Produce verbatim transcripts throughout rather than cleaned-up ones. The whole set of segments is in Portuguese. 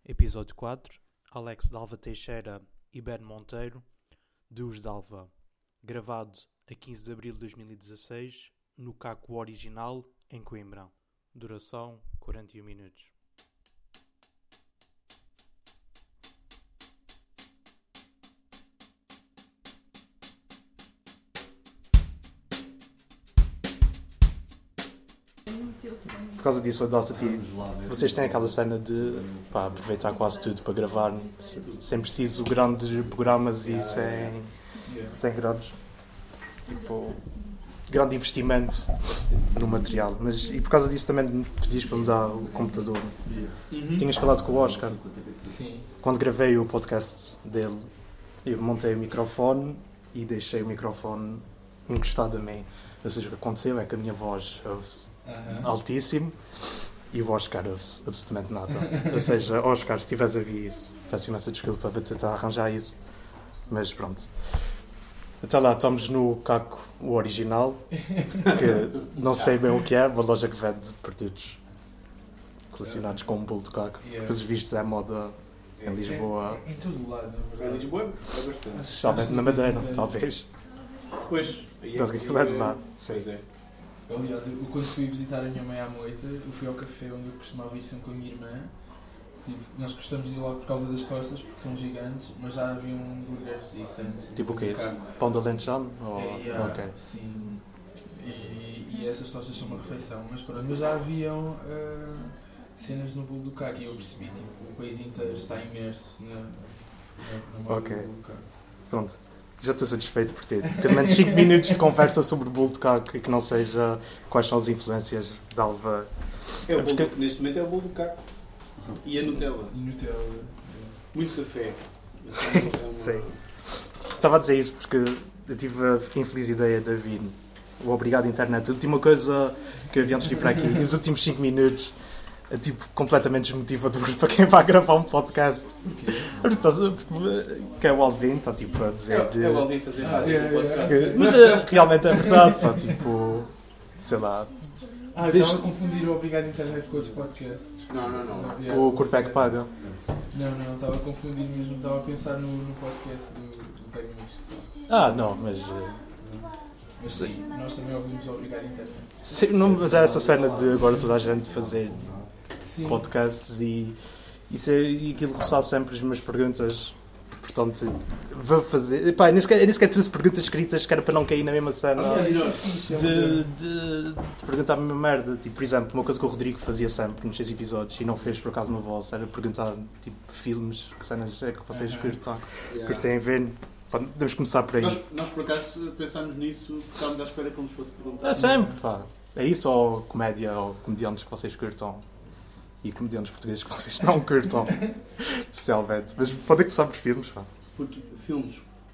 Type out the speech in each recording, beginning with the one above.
Episódio quatro. Alex Dalva Teixeira e Ben Monteiro, Deus Dalva. Gravado a quinze de abril de dois mil e dezasseis, no Caco Original, em Coimbra. Duração quarenta e um minutos. Por causa disso, o Audacity, vocês têm aquela cena de pá, aproveitar quase tudo para gravar, sem preciso grandes programas e sem, sem grandes, tipo, grande investimento no material. Mas, e por causa disso também me pedis para mudar o computador. Uhum. Tinhas falado com o Oscar. Sim. Quando gravei o podcast dele, eu montei o microfone e deixei o microfone encostado a mim. Ou seja, o que aconteceu é que a minha voz ouve-se Uhum. altíssimo e o Oscar ouve-se absolutamente nada. Ou seja, Oscar, se estiveres a ver isso, peço imensa desculpa para tentar arranjar isso, mas pronto. Até lá, estamos no Caco, o original, que não sei bem o que é, uma loja que vende produtos relacionados com o bolo de Caco. Yeah. Pelos vistos é moda em Lisboa. Em, em todo o lado, na Em verdade. Lisboa é bastante. Especialmente na Madeira, talvez. Pois, aí Então, aquilo é de lá. Pois é. Aliás, eu, quando fui visitar a minha mãe à noite, eu fui ao café onde eu costumava ir sempre com a minha irmã. Tipo, nós gostamos de ir lá por causa das tostas, porque são gigantes, mas já havia um hambúrgueres e sandes. Tipo o quê? Pão de alentejano? Ou... É, yeah, ok. Sim. E, e essas tostas são uma refeição. Mas, pronto, mas já haviam uh, cenas no bolo do Caco e eu percebi, tipo, o país inteiro está imerso na, na, na moda Ok. do bolo do Caco. Pronto. Já estou satisfeito por ter pelo menos cinco minutos de conversa sobre o bolo de Caco e que não seja quais são as influências da Alva. É o bolo, Porque- neste momento é o bolo do Caco. E a Nutella. E Nutella. é. Muito café. Assim, é uma- Sim. Estava a dizer isso porque eu tive a infeliz ideia de ouvir o Obrigado Internet. A última coisa que eu vi antes de ir para aqui, e os últimos cinco minutos, é tipo completamente desmotivador para quem vai gravar um podcast. Que é o Alvin, está tipo a dizer. É, é o Alvin fazer Ah, fazer é, um podcast. que- mas é, realmente é verdade, pá, tipo. Sei lá. Ah, eu Deixa- estava a confundir o Obrigado Internet com outros podcasts. Não, não, não. Yeah. O corpo é que paga. Não, não, estava a confundir mesmo. Estava a pensar no, no podcast do, do Tenho Amigos. Ah, não, mas. eh, Mas sim, nós também ouvimos o Obrigado Internet. Sim, não, mas é essa cena de agora toda a gente fazer Sim. podcasts e, isso é, e aquilo roçar sempre as minhas perguntas. Portanto, vou fazer. Pá, nem sequer, nem sequer trouxe perguntas escritas que era para não cair na mesma cena Ah, isso é fixe, é de, uma- de, de perguntar a mesma merda. Tipo, por exemplo, uma coisa que o Rodrigo fazia sempre nos seis episódios e não fez por acaso no vosso era perguntar tipo filmes, que cenas é que vocês Aham. curtem, Yeah. curtem ver. Pá, podemos começar por aí. Nós, nós, por acaso, pensámos nisso, estávamos à espera que nos fosse perguntar. É sempre, pá. É isso ou comédia ou comediantes que vocês curtam e comediantes portugueses que vocês não curtam, especialmente. Mas podem começar por filmes, pá. Puto, filmes.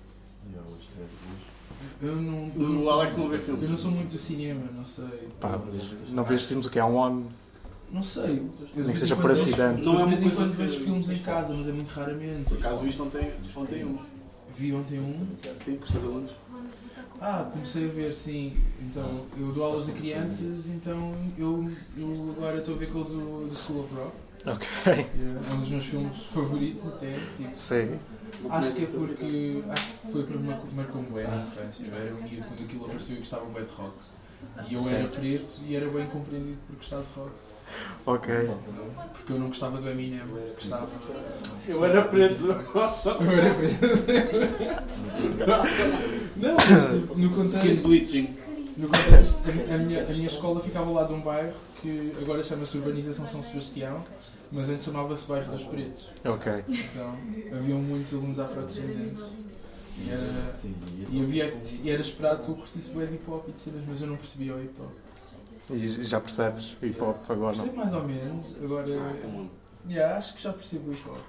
Eu não, eu O não Alex sou- não vê filmes. Eu não sou muito do cinema, não sei. Pá, mas não vês filmes o que é um ano, Não sei. Eu de nem vez que seja em por quando- acidente. Não é de uma vez em coisa quando que- vejo filmes em casa, mas é muito raramente. Por acaso isto ontem, ontem um. Vi ontem um. Sim, com os teus alunos. Ah, comecei a ver, sim. Então, eu dou aulas a crianças, então eu, eu agora estou a ver com eles o The School of Rock. Ok, É um dos meus filmes favoritos até. Tipo, sim. acho que é porque. Acho que foi porque me marcou- marcou-me bem na infância. Eu era um miúdo quando aquilo apareceu e gostava bem de rock. E eu era preto e era bem compreendido por gostar de rock. Ok. Porque eu não gostava do Eminem, gostava. Eu era preto. Eu era preto. Não, mas tipo, no Skin contexto. bleaching. No contexto, a, a minha, a minha escola ficava ao lado de um bairro que agora chama-se Urbanização São Sebastião, mas antes chamava-se Bairro dos Pretos. Ok. Então haviam muitos alunos afrodescendentes. E era, e, havia, e era esperado que eu curtisse bem de hip hop e de cenas, mas eu não percebia o hip hop. E já percebes hip hop agora, não? Percebo mais ou menos, agora. Yeah, acho que já percebo o hip hop.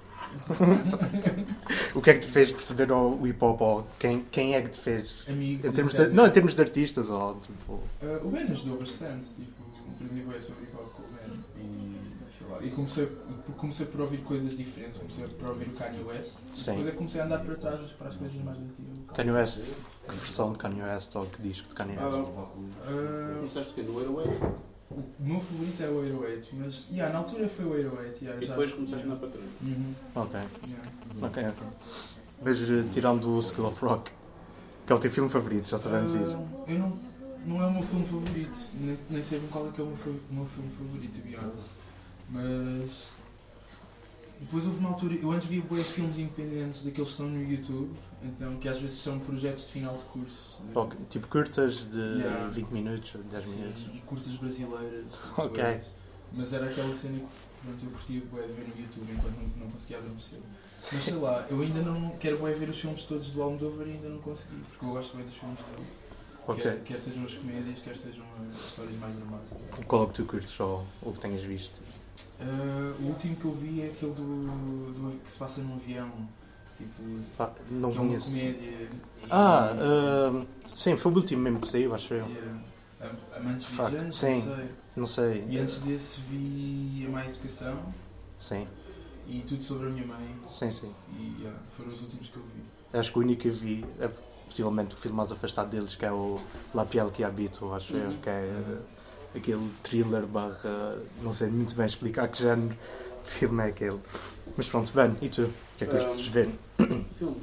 O que é que te fez perceber o hip hop? Ou quem, quem é que te fez? Amigos. Em termos e de, tal. não, em termos de artistas, ou tipo. Uh, o Ben ajudou bastante, tipo, aprendi bem sobre hip hop com o Ben e, sei lá, e comecei, comecei por ouvir coisas diferentes, comecei por ouvir o Kanye West, Sim. depois é que comecei a andar para trás para as coisas mais antigas. Kanye West, que versão de Kanye West ou que disco de Kanye West? Uh, Começaste que no Airwave? O meu favorito é o oito oh oito, mas yeah, na altura foi o oito oh oito. Yeah, e já... depois começaste na patrulha. Uhum. Ok. Yeah. Ok, ok. Mas uh, tirando o School of Rock, que é o teu filme favorito, já sabemos uh, isso. Eu não, não é o meu filme favorito, nem, nem sei qual é que é o meu, o meu filme favorito, to be honest. Mas depois houve uma altura, eu antes via bué filmes independentes daqueles que estão no YouTube, então que às vezes são projetos de final de curso. Okay. Tipo curtas de yeah. vinte minutos, dez Sim, minutos. e curtas brasileiras. Ok. Bué. Mas era aquela cena que pronto, eu curtia bué de ver no YouTube enquanto não, não conseguia adormecer. Mas sei lá, eu ainda não quero bué ver os filmes todos do Almodóvar e ainda não consegui, porque eu gosto bué dos filmes dele. Ok. Quer, quer sejam as comédias, quer sejam as histórias mais dramáticas. Qual é que tu curtes só, o que tenhas visto? Uh, o último que eu vi é aquele do, do que se passa num avião, tipo, Ah, não que conheço. é uma comédia. E, Ah, uh, sim, foi o último mesmo que saiu, acho eu. yeah, Amantes Fuck, Vigilantes, sim. não sei. Não sei. E antes desse vi A Má Educação Sim, e Tudo Sobre a Minha Mãe. sim, sim. E yeah, foram os últimos que eu vi. Acho que o único que eu vi é possivelmente o filme mais afastado deles, que é o La Piel que Habito, acho eu, que é uh, aquele thriller barra, não sei muito bem explicar que género de filme é aquele. Mas pronto, Ben, e tu? O que é que gostas de ver? Filmes.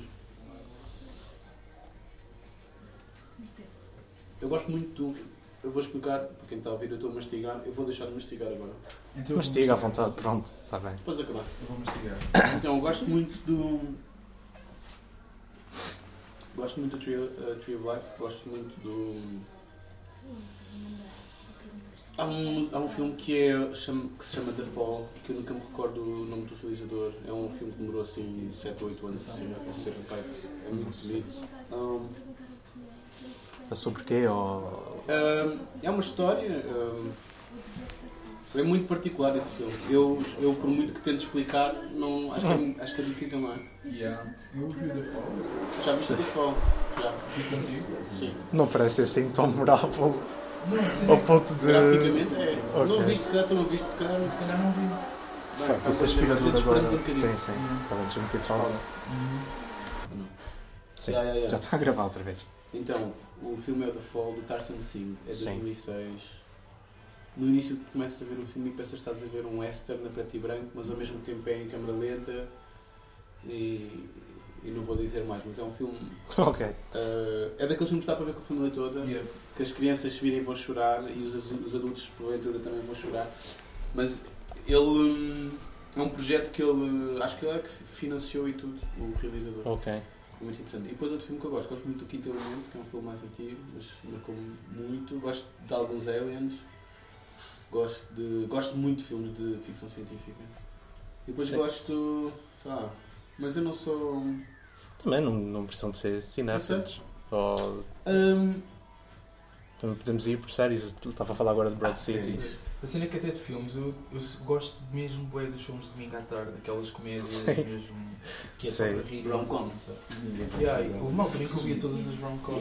Eu gosto muito do... Eu vou explicar, para quem está a ouvir, eu estou a mastigar, eu vou deixar de mastigar agora. Então, eu Mastiga à vou vontade, mastigar. pronto, está bem. Depois acabar. Eu vou mastigar. Então, eu gosto muito do... Gosto muito do Tree, uh, Tree of Life, gosto muito do... Há um, há um filme que, é, chama, que se chama The Fall, que eu nunca me recordo o nome do realizador. É um filme que demorou assim sete ou oito anos assim, a ser feito. É muito bonito. Um, É sobre quê? Ou... um, é uma história... Um, é muito particular esse filme. Eu, eu por muito que tente explicar, não, acho, que é, acho que é difícil, não é? Yeah. Eu vi The Fall. Já viste The Fall? Já. Vi contigo? Sim. Não parece assim tão memorável Não, assim, ao ponto de... Graficamente é. Ok. Não viste, se calhar tu não viste, se calhar. se calhar não vi. Bem, Fuck, tá esse bom, aspirador a gente agora... esperamos um bocadinho. Sim, sim. Uhum. Está bem, deixa-me meter pausa. Uhum. Sim, Yeah, yeah, yeah. já está a gravar outra vez. Então, o filme é o The Fall, do Tarzan Singh, é de Sim. dois mil e seis. No início tu começas a ver o filme e pensas que estás a ver um western a preto e branco, mas ao mesmo tempo é em câmera lenta e, e não vou dizer mais, mas é um filme... Ok. Uh, é daqueles filmes que dá para ver com a família toda, Yeah. que as crianças se virem vão chorar e os, os adultos porventura também vão chorar, mas ele hum, é um projeto que ele, acho que ele é que financiou e tudo, o realizador. Ok. É muito interessante. E depois outro filme que eu gosto, gosto muito do Quinto Elemento, que é um filme mais antigo, mas marcou-me muito. Gosto de alguns aliens, gosto, de, gosto muito de filmes de ficção científica. E depois Sim. gosto, sei lá, mas eu não sou... Também não, não precisam de ser cinéfilos. Ou Um, também podemos ir por séries. Eu estava a falar agora de Broad Ah, City. sim. A cena que até de filmes, eu, eu gosto mesmo bué dos filmes de domingo à tarde, aquelas comédias Sim. mesmo que é só Sim. para rir. Rom-coms. Yeah, e houve uma altura em que eu via todas as rom-coms.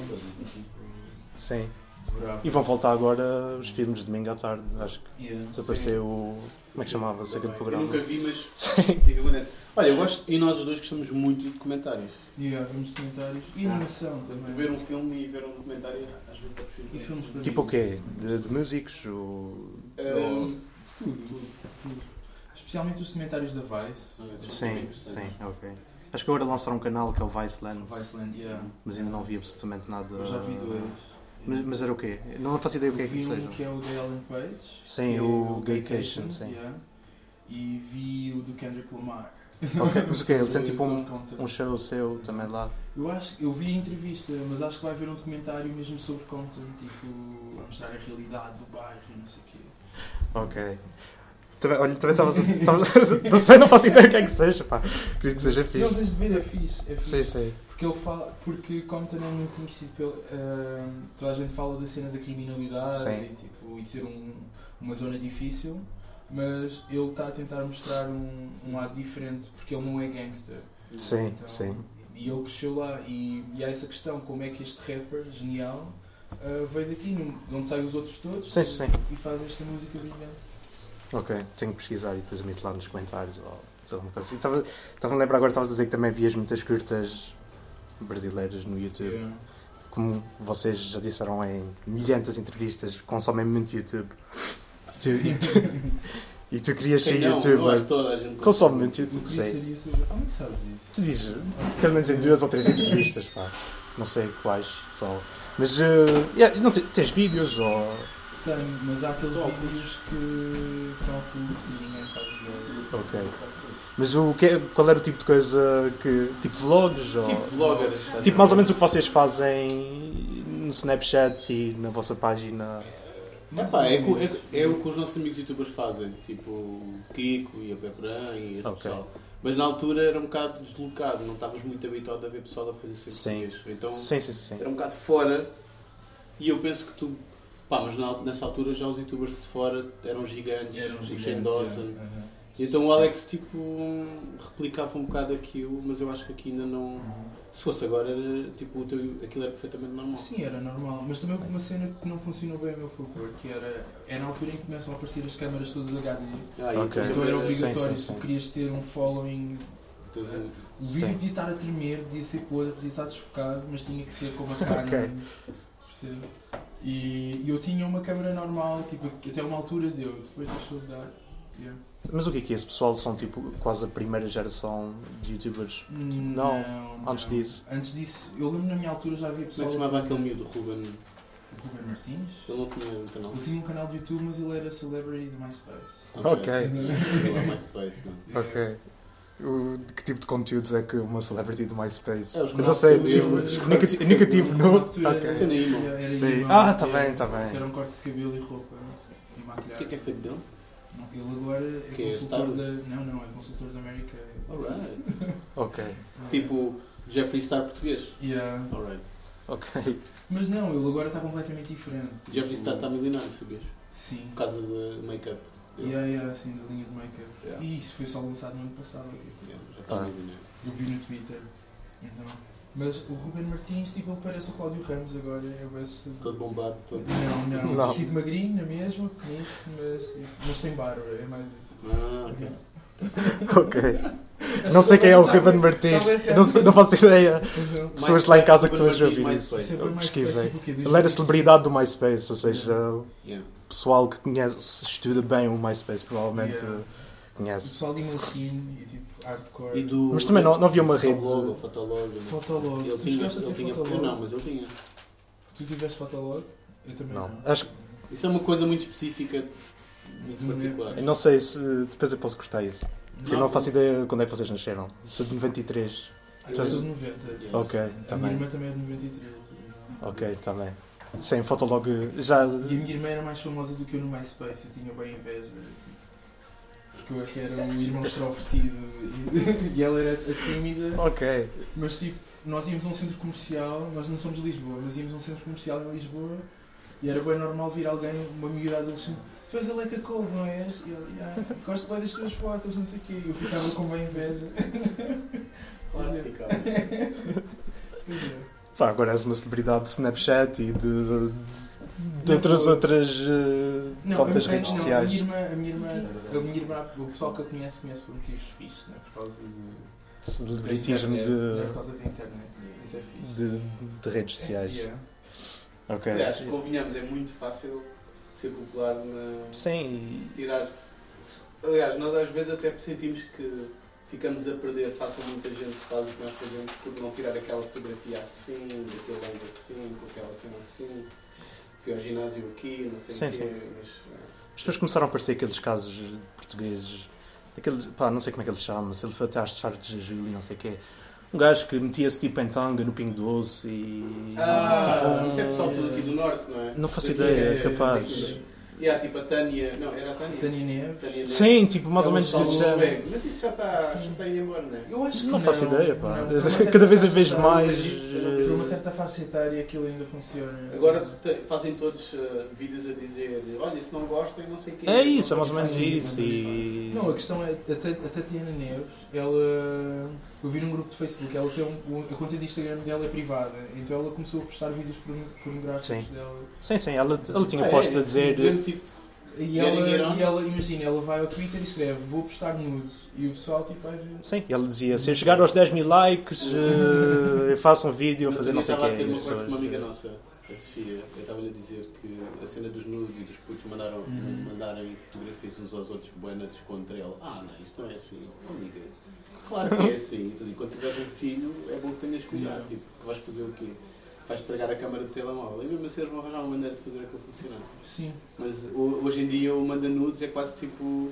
Sim. Adorava. E vão voltar agora os filmes de domingo à tarde. Acho que Yeah. desapareceu o... Como é que chamava-se aquele Eu programa? nunca vi, mas Sim. fica bonito. Olha, eu gosto, e nós os dois gostamos muito de documentários. Yeah, vemos documentários e animação também. De ver um filme e ver um documentário, às vezes dá E prefiro. filmes para Tipo o mim. quê? De, de músicos? O... Um, Tudo, tudo, tudo. Especialmente os documentários da Vice. Sim, sim, ok. Acho que agora lançaram um canal que é o Viceland, Viceland, yeah. mas ainda não vi absolutamente nada. Eu já vi dois. Mas, mas era o quê? Não faço ideia o que é que Vi isso um seja. que é o da Ellen Page. Sim, que é o Gaycation, sim. yeah. E vi o do Kendrick Lamar. Ok, mas o quê? Ele tem Sobre- tipo um, sobre Compton. um show seu também lá. Eu acho, eu vi a entrevista, mas acho que vai haver um documentário mesmo sobre Compton, tipo, a mostrar a realidade do bairro e não sei o quê. Ok. Também, olha, também estavas a... estavas- Não sei, não faço ideia o que é que seja, pá. Acredito que seja Não, fixe. tens de ver, é fixe. É fixe. Sim, sim. Porque ele fala, porque Compton é muito conhecido pelo. ah, toda a gente fala da cena da criminalidade Sim. e, tipo, e de ser um, uma zona difícil, mas ele está a tentar mostrar um, um lado diferente, porque ele não é gangster. Sim, Então, sim. E ele cresceu lá, e, e há essa questão: como é que este rapper genial ah, veio daqui, num- de onde saem os outros todos, Sim, sim. e faz esta música brilhante. Ok, tenho que pesquisar e depois meto lá nos comentários ou sei lá, alguma coisa assim. Estava, estava a lembrar agora, estavas a dizer que também vias muitas curtas brasileiras no YouTube. Yeah. Como vocês já disseram em milhentas entrevistas, consomem muito YouTube. Tu, e, tu, e tu querias ser Quem não? Eu youtuber. acho que toda a gente Consome muito YouTube, Eu queria sei. ser youtuber. Como é que sabes disso? Tu dizes, pelo menos em duas ou três entrevistas, pá. Não sei quais só. Mas, uh, yeah, não te- tens vídeos ou... Tenho, mas há aqueles Só vídeos que são ocultos e ninguém faz ideia. Ok. Mas o que é- qual era o tipo de coisa que... Tipo vlogs? Ou, Tipo vloggers. tipo mais ou menos o que vocês fazem no Snapchat e na vossa página? Epá, é, co- é, é o que os nossos amigos youtubers fazem, tipo o Kiko e a Pepperan e esse Ok. pessoal. Mas na altura era um bocado deslocado, não estavas muito habituado a ver pessoal a fazer isso em Sim. português. Então Sim, sim, sim. era um bocado fora e eu penso que tu. Pá, mas na- nessa altura já os youtubers de fora eram gigantes, Eram o gigantes, Shane Dawson. é. Aham. Então o Alex tipo replicava um bocado aquilo, mas eu acho que aqui ainda não. Se fosse agora, era, tipo, o teu, aquilo era perfeitamente normal. Sim, era normal, mas também houve uma cena que não funcionou bem a meu favor, que era, era na altura em que começam a aparecer as câmaras todas H D, Ah, e Ok. tu- então era Sim, obrigatório, sim, se tu sim. querias ter um following, tu- o Sim. vídeo podia estar a tremer, podia ser podre, podia estar desfocado, mas tinha que ser como a Canon, Ok. percebe? E e eu tinha uma câmera normal, tipo, até uma altura deu, depois deixou de dar. Yeah. Mas o que é que é? Esse pessoal são tipo quase a primeira geração de youtubers? Não, antes disso. Antes disso, eu lembro na minha altura já havia Como é pessoal. que se chamava a fazer- aquele miúdo, Ruben? Ruben Martins? Ele não tinha um canal. Ele tinha um canal de YouTube, mas ele era celebrity do MySpace. Ok. Ele é MySpace, mano. Ok. O- que tipo de conteúdos é que uma celebrity do MySpace? É, os Eu não canais sei, de tipo, cabelo, nunca, os ti- nunca tive no. Na altura Ok. era- Cena emo. era- era Sim. emo, Ah, tá era- bem, tá bem. Era um corte de cabelo e roupa e O maquilhagem. que é que é feito dele? Não, ele agora é Que é consultor da... Stylist? Não, não, é consultor da América. Alright. Ok, Tipo Jeffree Star português. Yeah. Alright. ok. Mas não, ele agora está completamente diferente. Jeffree Star está milionário, sabias? Sim. Por causa da make-up. dele. Yeah, yeah, assim, da linha de make-up. Yeah. E isso foi só lançado no ano passado. Yeah, já está Ah. milionário. Eu vi no Twitter. Então. Mas o Ruben Martins, tipo, ele parece o Cláudio Ramos agora. Eu peço Todo bombado, todo. Não, não, Não. Tipo magrinho, na mesma, pequenito, mas, tipo, mas tem barba, é mais isso. Ah, ok. Ok. Não sei quem é o Ruben Martins. Não, sei- não faço ideia. Pessoas lá em casa que estão a MySpace, ouvir isso. MySpace. Eu pesquisei. Tipo, Ele era celebridade do MySpace, ou seja, Yeah. pessoal que conhece, estuda bem o MySpace provavelmente Yeah. uh, O conhece. pessoal de Emulsine e tipo hardcore. E do, Mas também não- não havia uma rede- Fotolog, ou Fotolog. Fotolog. Ele Tu tinha, chegaste a ele ter tinha, eu Fotolog? não, mas ele tinha. Tu tiveste Fotolog? Eu também Não. não. Acho que Isso é uma coisa muito específica, muito Não é- particular. eu não sei se depois eu posso cortar isso. Porque eu Não. não faço ideia quando é que vocês nasceram. Sou de noventa e três. Ah, eu sou de noventa. Yeah. Ok, A tá minha bem. irmã também é de noventa e três. Ok, tá bem. Sim, Fotolog já. E a minha irmã era mais famosa do que eu no MySpace, eu tinha bem inveja. Porque eu é que era um irmão extrovertido e, e ela era a tímida. Ok. Mas tipo, nós íamos a um centro comercial, nós não somos de Lisboa, mas íamos a um centro comercial em Lisboa e era bem normal vir alguém, uma miúda adolescente, tu és a Leica Cole, não és? E ela, yeah, gosto bem das tuas fotos, não sei o quê. E eu ficava com bem inveja. Claro, Pois é. ficava. Pois é. Pá, agora és uma celebridade de Snapchat e de, de, de Não, outras, eu- outras uh, Não, tantas a, redes não, sociais. A minha, irmã, a, minha irmã, a minha irmã, o pessoal que eu conheço, conhece por motivos fixos, né? Por causa de. Celebritismo da internet, né? Por de, causa da internet. Isso é fixe. de, de redes sociais. Yeah. Ok. Aliás, convenhamos, é muito fácil ser popular na. Sim, Se tirar. Aliás, nós às vezes até sentimos que ficamos a perder face a muita gente que faz o que nós fazemos por não tirar aquela fotografia assim, daquele ângulo assim, com aquela cena assim. Fui ao ginásio aqui, não sei Sim, o quê, sim. mas. as pessoas começaram a aparecer aqueles casos portugueses, daquele, pá, não sei como é que ele chama, se ele foi até às chaves de Júlio, não sei o quê. Um gajo que metia-se tipo em tanga no Pingo Doce e. Ah, tipo, isso é pessoal tudo aqui do norte, não é? Não faço Daqui, ideia, é, é capaz. é, E há tipo a Tânia. Não, era a Tânia? Tânia Neves. Tânia Neves. Sim, tipo, mais É ou um menos pessoal desse do género. Swag. Mas isso já está já está indo embora, não é? Eu acho que Não faço ideia, pá. não. Por uma certa Cada vez eu faixa vejo etária- mais. Por uma certa faixa etária aquilo ainda funciona. Agora te- fazem todos uh, vídeos a dizer olha, se não gostam, não sei o quê. É isso, é mais ou menos Sim, isso. E... Não, a questão é, a Ta- a Tatiana Neves, ela, eu vi num grupo de Facebook, ela tem um, a conta de Instagram dela é privada, então ela começou a postar vídeos porno- pornográficos Sim. dela. Sim, sim, ela, ela tinha Ah, é, postos a esse dizer. mesmo tipo, E Getting it ela, on? e ela, imagina, ela vai ao Twitter e escreve, vou postar nudes, e o pessoal tipo vai ver. Sim, ela dizia: se eu chegar aos dez mil likes, eh, eu faço um vídeo a fazer não sei o estava a quê. ter E uma as conversa com uma amiga pessoas- nossa a Sofia, eu estava-lhe a dizer que a cena dos nudes e dos putos mandaram, Uhum. mandarem fotografias uns aos outros bué contra ele. Ah, não, isso não é assim. Não liga. Claro que é assim. Então, quando tiveres um filho, é bom que tenhas cuidado. Yeah. Tipo, que vais fazer o quê? Vais estragar a câmara do telemóvel. E mesmo assim eles vão arranjar uma maneira de fazer aquilo funcionar. Sim. Mas o- hoje em dia o manda nudes é quase tipo...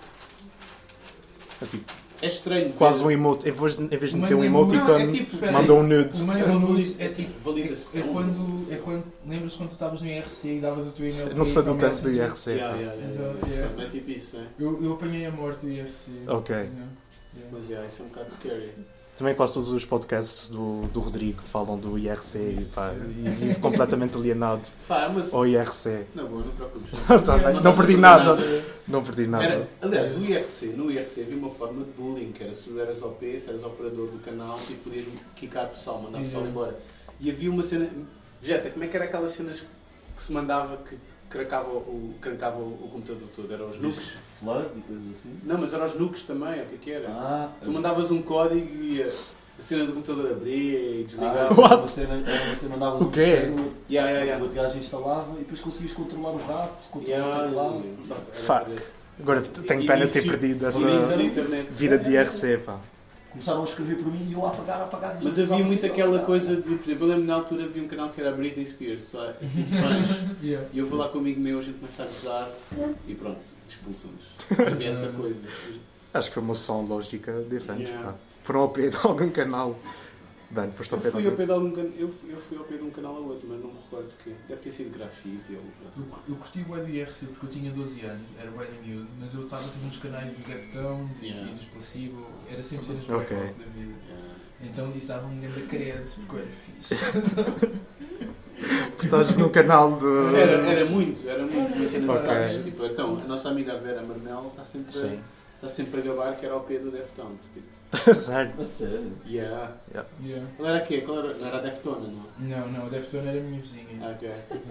É tipo, É estranho. quase ver- um emote. Em vez de, em vez de O meter um manda emoticon, nudes- é tipo, peraí. manda um nude. O É manda uma nudes vali- é tipo. É, validação. é quando. É quando. Lembras quando tu estavas no I R C e davas o teu e-mail? Não sei do tanto do I R C. Yeah, yeah, yeah, yeah. Então, yeah. Não é tipo isso, né? Eu, eu apanhei a morte do I R C. Ok. Yeah. Yeah. Mas yeah, isso é um bocado scary. Também quase todos os podcasts do, do Rodrigo falam do I R C e, pá, e vive completamente alienado Pá, mas... ao I R C. Não, boa, não te preocupes. Tá bem, Não não estás perdi a nada. fazer Não perdi nada. Era, aliás, o I R C, no I R C havia uma forma de bullying, que era se tu eras O P, se eras operador do canal, e podias quicar pessoal, mandar pessoal Yeah. embora. E havia uma cena... Jeta, como é que era aquelas cenas que se mandava que crancava o, crancava o computador todo? Eram os nukes? Flood e coisas assim. Não, mas eram os nukes também, o que é que era? Ah, Tu mandavas um código e a, a cena do computador abria e ah, desligava. What? era uma cena, era uma cena, mandavas O um quê? fecheiro, Yeah, yeah, o yeah. outro gajo instalava e depois conseguias controlar o rato, controlar Yeah, o teclado. yeah, era Fuck. por isso. Agora tenho pena de ter Início- perdido essa início da internet. vida de I R C, pá. Começaram a escrever por mim e eu a apagar, a apagar. Mas havia muito aquela coisa de, por exemplo, eu lembro na altura havia um canal que era a Britney Spears, só, tipo fãs, Yeah. e eu vou lá com um amigo meu, a gente começa a gozar e pronto, expulsamos. Havia essa coisa. Acho que foi uma sessão lógica diferente, Yeah. pá. Foram ao pé de algum canal. Bem, foste Eu ao pé de fui, ao algum pé de algum, can- eu, fui, eu fui ao pé de um canal a outro, mas não me recordo de quê. Deve ter sido grafite ou algo Eu, assim. eu curti o do I R C porque eu tinha doze anos, era bué de miúdo, mas eu estava sempre nos canais dos Deftones Yeah. e dos Placebo, era sempre cenas Ok. okay. da vida. Yeah. Então isso dava-me um grande credo porque eu era fixe. Porque estás no canal de. Era, era muito, era muito uma cena de Ok. status, tipo, então, a nossa amiga Vera Marnel está sempre, Sim. está sempre a gabar que era ao pé do Deftones, tipo. Sério. A sério? Yeah. Yeah. Qual era quê? Qual era? Não era a Deftona, não? Não, não, o Deftone era a minha vizinha. Ah, ok.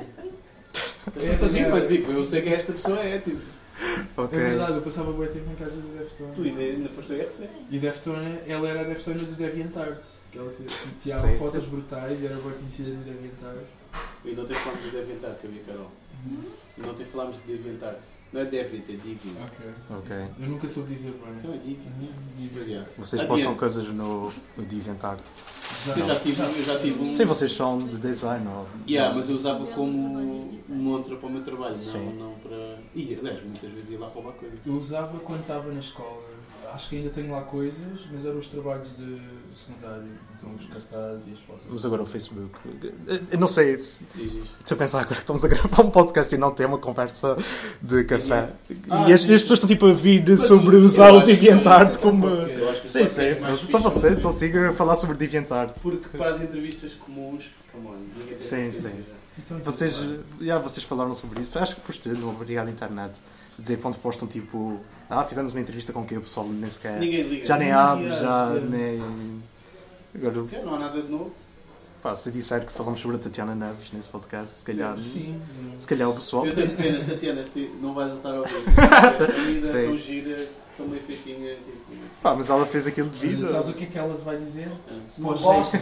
É, Eu só digo, é. mas tipo, eu sei que esta pessoa é, tipo. Ok. É verdade, eu passava bué tempo em casa do Deftone. Tu ainda, ainda foste ao I R C? E Deftone, ela era a Deftone do DeviantArt. Que ela tipo, tirava Sim. fotos brutais e era bem conhecida no DeviantArt. E não tem falámos de DeviantArt, que havia Carol. E não tem falámos de DeviantArt. Não é Deviant, é Deviant. Ok. Ok. Eu nunca soube dizer bem. Então é Deviant. Pois é. Vocês Adiante. postam coisas no, no DeviantArt. Eu já tive, eu já tive um. Sim, vocês são de design ou. Yeah, mas eu usava como montra para o meu trabalho, Sim. não, não para. E aliás, muitas vezes ia lá roubar coisas. Eu usava quando estava na escola. Acho que ainda tenho lá coisas, mas eram os trabalhos de de secundário. Então os cartazes e as fotos. Usa agora o Facebook. Eu não sei. se- Diz isto. Estou a pensar agora que estamos a gravar um podcast e não ter uma conversa de café. Ah, e as, sim. as pessoas estão tipo a vir Mas sobre eu usar acho o que DeviantArt isso é como. um podcast. Eu acho que o Sim, podcast sim. mais Então pode fixe é ser. o Então siga a falar sobre DeviantArt. Porque para as entrevistas comuns, come on, ninguém tem Sim, paciência sim. já. Então, Vocês, claro. já, vocês falaram sobre isso. Acho que foste tu no Obrigado Internet. Dizer quando postam tipo. Ah, fizemos uma entrevista com quem o pessoal nem sequer. Ninguém liga. Já nem Ninguém abre, liga, já é. nem. Agora, Ok, não há nada de novo. pá, se disser que falamos sobre a Tatiana Neves nesse podcast, se calhar. Sim. Se calhar o pessoal. Eu tenho pena, Tatiana, se não vais estar a ouvir. A vida Sim. tão gira, tão bem feitinha. Tipo, Pá, mas ela fez aquilo de vida. Sabes o que é que ela vai dizer? ah. Não Pós gostas?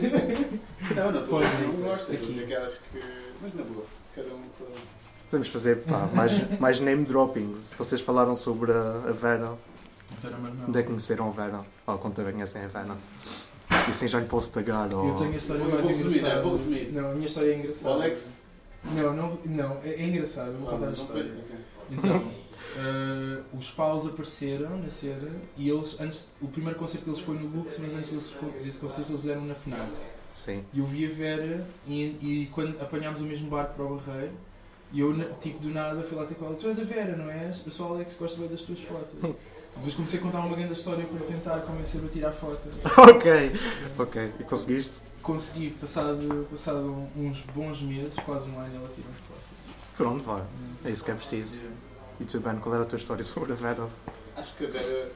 Não, não estou a dizer que não Pós-haters, gosto. Estou a aqui. dizer que acho que. Mas na boa, cada um. cada um. Podemos fazer pá, mais, mais name droppings. Vocês falaram sobre a, a Vera. Vera Marmel. Onde é que conheceram a Vera? Ou quando conhecem a Vera? E assim já lhe posso tagar. Ou... Eu tenho a história Vou- mais vou resumir, engraçada. né? Vou resumir. Não, a minha história é O engraçada. Alex. Não, não, não é, é engraçado, eu vou Ah, contar a não história. perca, ok. Então, eh, os paus apareceram na cena e eles, antes, o primeiro concerto deles foi no Lux, mas antes desse, desse concerto eles deram na FNAC. Sim. E eu vi a Vera e, e quando apanhámos o mesmo barco para o Barreiro, e eu, na- tipo, do nada, fui lá ter com ela: tu és a Vera, não és? Eu sou o Alex, gosto bem das tuas fotos. Depois comecei a contar uma grande história para tentar convencer-me a tirar fotos. Ok. Ok. E conseguiste? Consegui, passado, passado uns bons meses, quase um ano, ela tirou-me fotos. Pronto, vai. É isso que é preciso. E tu, Ben, qual era a tua história sobre a Vera? Acho que a Vera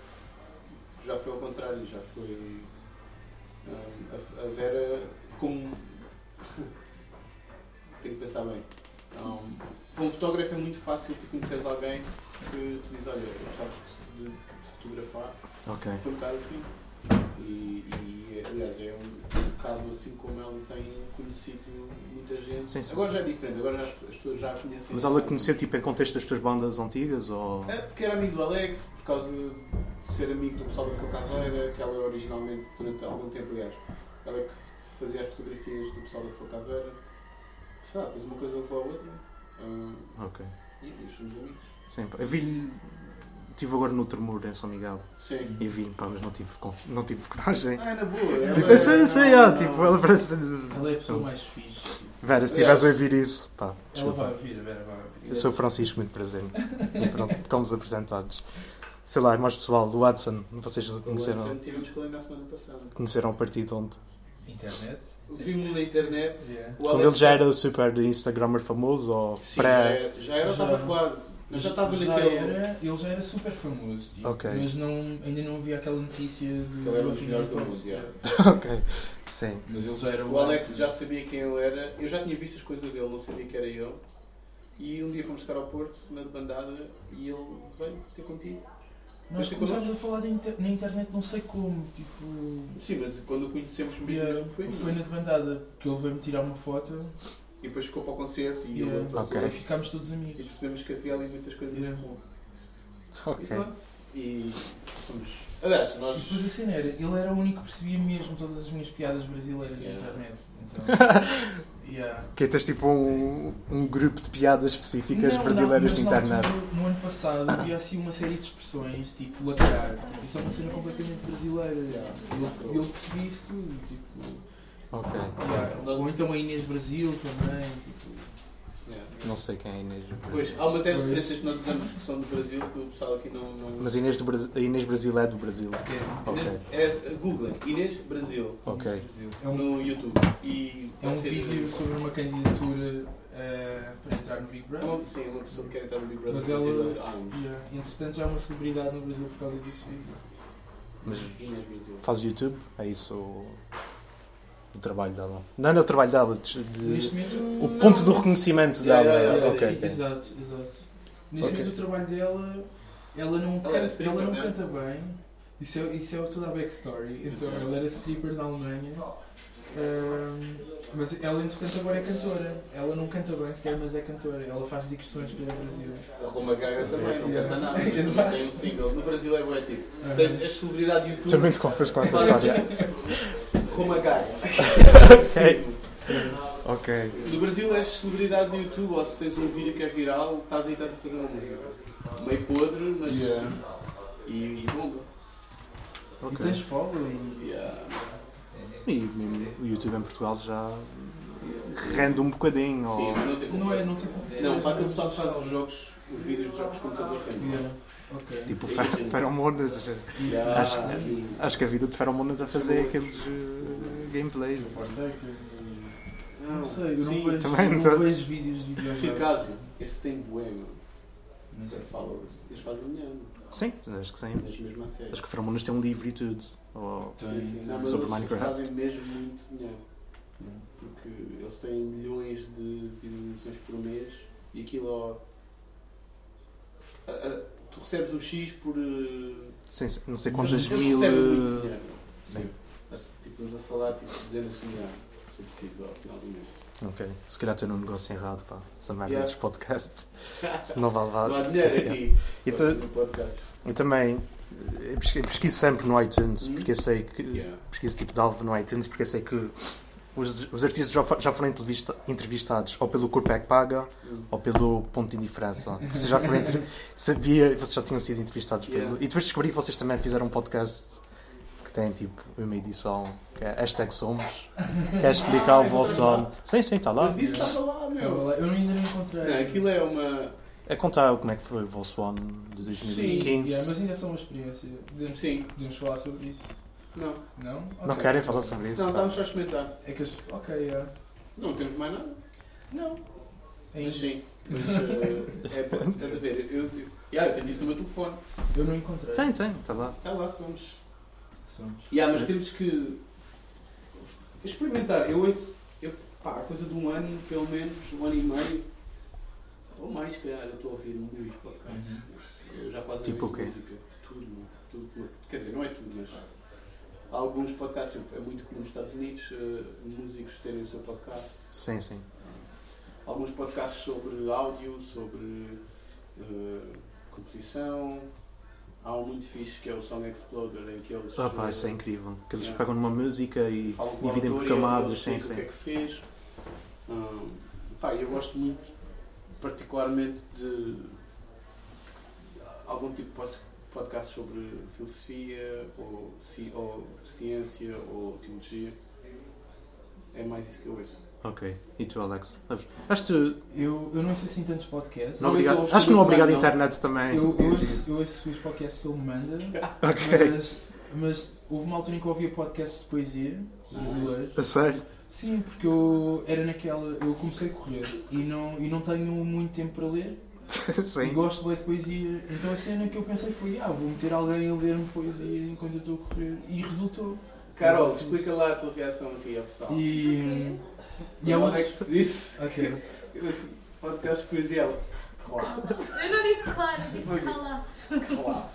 já foi ao contrário, já foi. hum, a, a Vera, como. Tenho que pensar bem. Um, com um fotógrafo é muito fácil tu conheceres alguém que tu dizes: olha, eu gostava de, de fotografar. Ok. Foi um bocado assim. E, e aliás, é um, um bocado assim como ela tem conhecido muita gente. Sim, sim. Agora já é diferente, agora já, as as pessoas já a conhecem. Mas ela conheceu tipo em contexto das tuas bandas antigas? Ou... É porque era amigo do Alex, por causa de ser amigo do pessoal da Flor Caveira, que ela originalmente, durante algum tempo, aliás, ela é que fazia as fotografias do pessoal da Flor Caveira. Sei lá, depois uma coisa levou a outra. Hum, Ok. e nós somos amigos. Sim, pá. Eu vi-lhe. Estive agora no Tremor em São Miguel. Sim. E vi-lhe, pá, mas não tive, confi... não tive coragem. Ah, é na boa. Ela E pensei, é- sei, não, ah, não. tipo, ela parece. Ela é a pessoa mais fixe. Vera, se estivesse a ouvir isso, pá, Ela desculpa. vai ouvir, a Vera vai ouvir. Eu sou o Francisco, muito prazer. E pronto, ficamos apresentados. Sei lá, é mais pessoal, o Watson, vocês O conheceram, Watson tivemos com ele na semana passada. conheceram a partir de onde? Internet. Vimos na internet. Yeah. O Quando Alex ele já era super Instagrammer famoso ou Sim, já pré. era, já era, Já- estava quase. Mas já estava já naquele. era, ele já era super famoso, tipo, Ok. mas não, ainda não havia aquela notícia de Ele era um dos do melhores do African mundo, Post. yeah. Ok, sim. Mas ele já era O Alex Watson. já sabia quem ele era. Eu já tinha visto as coisas dele, não sabia que era ele. E um dia fomos ficar ao Porto, na debandada, e ele veio ter contigo. Nós Mas começámos a falar de inter- na internet, não sei como, tipo. Sim, mas quando o conhecemos mesmo, yeah, mesmo foi. foi na debandada que ele veio-me tirar uma foto E depois ficou para o concerto e yeah, ele passou. Ok. e ficámos todos E amigos. percebemos que havia ali muitas coisas Yeah. em comum. E Ok. pronto. E somos. Aliás, E nós. depois a cena era, ele era o único que percebia mesmo todas as minhas piadas brasileiras Yeah. na internet. Então, yeah. Que tens tipo um, um grupo de piadas específicas Não, brasileiras não, de mas na internet. altura, no ano passado havia assim uma série de expressões, tipo lacrar, tipo, isso é uma cena completamente brasileira. Yeah. E ele, ele percebia isso tudo, tipo. Ok. Yeah. Ou então a Inês Brasil também, tipo. Yeah. Não sei quem é a Inês. do Pois, Brasil. há uma série de referências que nós usamos que são do Brasil, que o pessoal aqui não. não... Mas a Inês, do Brasil, a Inês Brasil é do Brasil. É, Ok. É, Google, Inês Brasil, Ok. é um, no YouTube. E é um vai ser- vídeo sobre uma candidatura eh, para entrar no Big É Brother. uma, sim, uma pessoa que quer entrar no Big Brother Mas ela- brasileiro há anos. Yeah. Entretanto, já é uma celebridade no Brasil por causa desse vídeo. Mas Inês Brasil. faz YouTube? É isso o, o trabalho dela? Não, não é o trabalho dela, de, de- Neste momento. o ponto do reconhecimento Yeah, dela. yeah, yeah, ok, sim, ok. exato, exato. Neste Ok. momento o trabalho dela, ela não, Ela canta, era stripper, ela não né? canta bem. Isso é, isso é toda a backstory. Então, ela era stripper na Alemanha. Ahm, mas ela, entretanto, agora é cantora. Ela não canta bem sequer, mas é cantora. Ela faz digressões pelo Brasil. A Roma Gaga também, não Yeah. canta nada, mas também Exato. tem um single. No Brasil é bué tipo. Aham. Tens a celebridade YouTube. Estou muito confuso com essa faz história. Roma Gaga. Ok. Ok. No Brasil és celebridade do YouTube, ou se tens um vídeo que é viral, estás aí e estás a fazer uma música. Meio podre, mas. Yeah. E, e bomba. E Ok. tens following. Yeah. E mesmo o YouTube em Portugal já rende um bocadinho. Sim, ou- mas não tem Não é, não tem. Não, para aquele pessoal que faz os jogos, os vídeos de jogos de computador rende. Yeah. Ok. Tipo fer- feromonas. Yeah. Acho, acho que a vida de feromonas a fazer aqueles uh, gameplays. Não sei, eu não Sim, vejo, também eu não não- vejo vídeos de Por videojogos. acaso, esse tem bué, meu. Não sei. Esse followers. Eles fazem dinheiro, Sim, acho que sim. mas mesmo a sério. Acho que feromonas tem um livro e tudo. Ou- Sim, sim. Tem, Não, tem. mas Sobre eles Minecraft. fazem mesmo muito dinheiro. Porque eles têm milhões de visualizações por mês e aquilo ó, a- a- tu recebes o X por uh, Sim, sim, não sei eles- quantas eles mil. recebem muito uh, dinheiro. Sim. Mas, tipo, estamos a falar tipo, de dezenas de milhares, se eu preciso, ao final do mês. Ok. Se calhar estou num negócio errado, pá. Essa merda Yeah. dos podcasts. Se não vai levar. Não há dinheiro aqui E tu- no podcast. Eu também eu pesqui- pesquiso sempre no iTunes, Hum. porque eu sei que. Yeah. Pesquiso tipo de alvo no iTunes, porque eu sei que os, os artistas já, fo- já foram entrevista- entrevistados ou pelo Corpo é que Paga Hum. ou pelo Ponto de Indiferença. Vocês já foram entre... Sabia, vocês já tinham sido entrevistados pelo. Yeah. E depois descobri que vocês também fizeram um podcast que tem tipo uma edição que é hashtag Somos. Quer explicar o vosso som? Sim, sim, está lá. Mas isso estava lá, Estava meu. lá. Eu ainda não encontrei. Não, aquilo é uma. É contar como é que foi o vosso ano de dois mil e quinze. Yeah, mas ainda é só uma experiência. Podemos, Sim. podemos falar sobre isso. Não. Não? Não Ok. querem falar sobre isso? Não, Tá. estávamos só a experimentar. É que as... Ok, yeah. Não temos mais nada. Não. Ainda. Mas sim. Mas, eh, é, pá, estás a ver? Eu, eu, yeah, eu tenho isso no meu telefone. Eu não encontrei. Tem, tem, está lá. Está lá, somos. Somos. Yeah, mas temos que experimentar. Eu ouço, eu, pá, coisa de um ano, pelo menos, um ano e meio, ou mais, se calhar, eu estou a ouvir muitos podcasts. Uhum. Eu já quase Tipo não ouço o quê? música. Tudo, tudo. Quer dizer, não é tudo, mas alguns podcasts, é muito comum nos Estados Unidos, uh, músicos terem o seu podcast. Sim, sim. Alguns podcasts sobre áudio, sobre uh, composição. Há um muito fixe que é o Song Exploder, em que eles... Ah pá, isso é incrível. Que eles pegam numa música e dividem por camadas, camadas, sim, o que é sim. que fez. Hum, pá, eu gosto muito, particularmente, de algum tipo de podcast sobre filosofia, ou, ci, ou ciência, ou teologia. É mais isso que eu ouço. Ok. E tu, Alex? Acho que Eu, eu não sei assim tantos podcasts. não Não, obrigado. então, Acho que não não, obrigado à não. internet também. Eu, eu, ouço, eu ouço os podcasts que ele me manda, Ok. mas, mas houve uma altura em que eu ouvia podcasts de poesia brasileiros. A sério? Sim, porque eu era naquela. Eu comecei a correr e não, e não tenho muito tempo para ler. E Sim. gosto de ler de poesia. Então a cena que eu pensei foi: ah, vou meter alguém a ler-me poesia enquanto eu estou a correr. E resultou. Carol, explica lá a tua reação aqui ao pessoal. E. E há a outros- é que se disse? Ok. Eu assim, podcast de poesia. ela, Claro. Eu não disse claro, eu disse cala. Claro.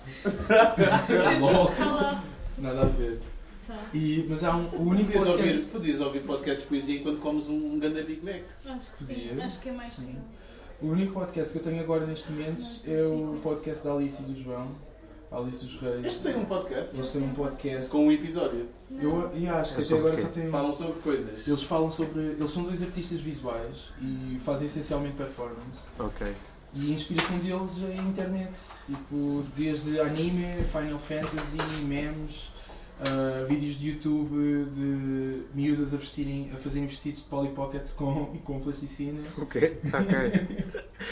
Eu disse cala. Nada a ver. Tá. E, mas há um. O único Podias ouvir, podcast. podias ouvir podcast de poesia enquanto comes um, um ganda Big Mac. Acho que sim, Podia. acho que é mais Sim. legal. O único podcast que eu tenho agora neste momento é o podcast da Alice e do João, a Alice dos Reis. Este tem um podcast Eles têm um podcast. com um episódio. Eu e acho que É até sobre agora quê? só tem. Falam sobre coisas. Eles falam sobre. Eles são dois artistas visuais e fazem essencialmente performance. Ok. E a inspiração deles é a internet. Tipo, desde anime, Final Fantasy, memes, uh, vídeos de YouTube de miúdas a, vestirem, a fazerem vestidos de Polly Pockets com, com plasticina. Ok. Ok.